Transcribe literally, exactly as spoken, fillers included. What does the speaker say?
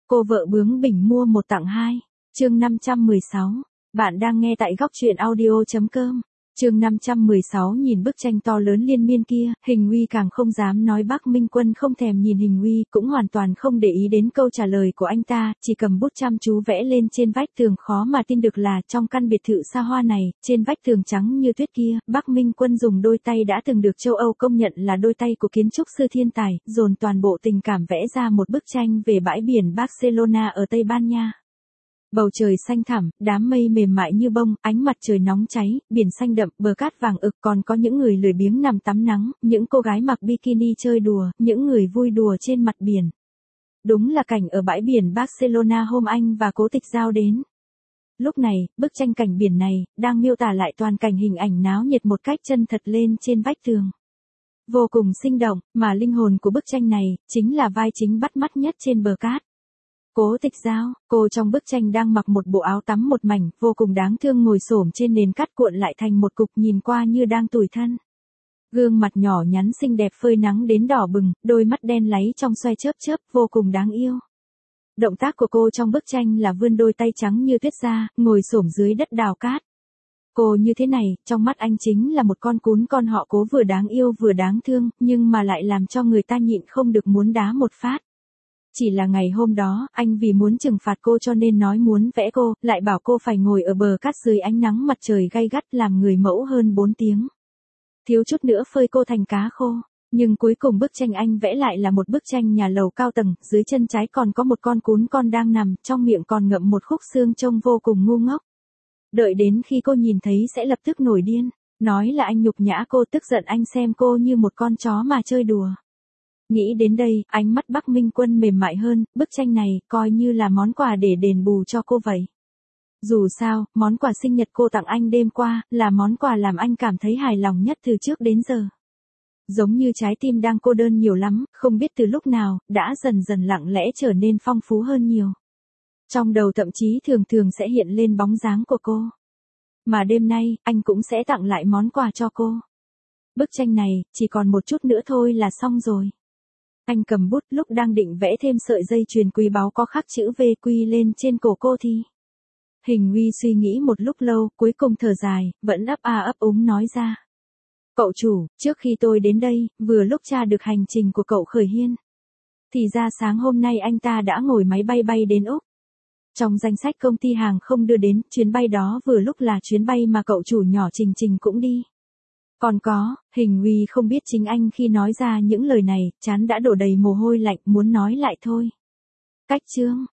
Cô vợ bướng bỉnh mua một tặng hai. Chương năm trăm mười sáu. Bạn đang nghe tại góc truyện audio chấm com. Chương năm trăm mười sáu. Nhìn bức tranh to lớn liên miên kia, Hình Uy càng không dám nói Bắc Minh Quân không thèm nhìn Hình Uy, cũng hoàn toàn không để ý đến câu trả lời của anh ta, chỉ cầm bút chăm chú vẽ lên trên vách tường. Khó mà tin được là trong căn biệt thự xa hoa này, trên vách tường trắng như tuyết kia, Bắc Minh Quân dùng đôi tay đã từng được châu Âu công nhận là đôi tay của kiến trúc sư thiên tài, dồn toàn bộ tình cảm vẽ ra một bức tranh về bãi biển Barcelona ở Tây Ban Nha. Bầu trời xanh thẳm, đám mây mềm mại như bông, ánh mặt trời nóng cháy, biển xanh đậm, bờ cát vàng ực, còn có những người lười biếng nằm tắm nắng, những cô gái mặc bikini chơi đùa, những người vui đùa trên mặt biển. Đúng là cảnh ở bãi biển Barcelona hôm anh và Cố Tịch Giao đến. Lúc này, bức tranh cảnh biển này, đang miêu tả lại toàn cảnh hình ảnh náo nhiệt một cách chân thật lên trên vách tường. Vô cùng sinh động, mà linh hồn của bức tranh này, chính là vai chính bắt mắt nhất trên bờ cát. Cố Tịch Giao, cô trong bức tranh đang mặc một bộ áo tắm một mảnh, vô cùng đáng thương ngồi xổm trên nền cát cuộn lại thành một cục, nhìn qua như đang tủi thân. Gương mặt nhỏ nhắn xinh đẹp phơi nắng đến đỏ bừng, đôi mắt đen láy trong xoay chớp chớp, vô cùng đáng yêu. Động tác của cô trong bức tranh là vươn đôi tay trắng như tuyết ra, ngồi xổm dưới đất đào cát. Cô như thế này, trong mắt anh chính là một con cún con họ Cố, vừa đáng yêu vừa đáng thương, nhưng mà lại làm cho người ta nhịn không được muốn đá một phát. Chỉ là ngày hôm đó, anh vì muốn trừng phạt cô cho nên nói muốn vẽ cô, lại bảo cô phải ngồi ở bờ cát dưới ánh nắng mặt trời gay gắt làm người mẫu hơn bốn tiếng. Thiếu chút nữa phơi cô thành cá khô. Nhưng cuối cùng bức tranh anh vẽ lại là một bức tranh nhà lầu cao tầng, dưới chân trái còn có một con cún con đang nằm, trong miệng còn ngậm một khúc xương trông vô cùng ngu ngốc. Đợi đến khi cô nhìn thấy sẽ lập tức nổi điên, nói là anh nhục nhã cô, tức giận anh xem cô như một con chó mà chơi đùa. Nghĩ đến đây, ánh mắt Bắc Minh Quân mềm mại hơn, bức tranh này, coi như là món quà để đền bù cho cô vậy. Dù sao, món quà sinh nhật cô tặng anh đêm qua, là món quà làm anh cảm thấy hài lòng nhất từ trước đến giờ. Giống như trái tim đang cô đơn nhiều lắm, không biết từ lúc nào, đã dần dần lặng lẽ trở nên phong phú hơn nhiều. Trong đầu thậm chí thường thường sẽ hiện lên bóng dáng của cô. Mà đêm nay, anh cũng sẽ tặng lại món quà cho cô. Bức tranh này, chỉ còn một chút nữa thôi là xong rồi. Anh cầm bút lúc đang định vẽ thêm sợi dây chuyền quý báu có khắc chữ V Q lên trên cổ cô thì. Hình Uy suy nghĩ một lúc lâu, cuối cùng thở dài, vẫn ấp a ấp úng nói ra. Cậu chủ, trước khi tôi đến đây, vừa lúc tra được hành trình của cậu Khởi Hiên. Thì ra sáng hôm nay anh ta đã ngồi máy bay bay đến Úc. Trong danh sách công ty hàng không đưa đến, chuyến bay đó vừa lúc là chuyến bay mà cậu chủ nhỏ Trình Trình cũng đi. Còn có, Hình Uy không biết chính anh khi nói ra những lời này, trán đã đổ đầy mồ hôi lạnh, muốn nói lại thôi. Cách chương,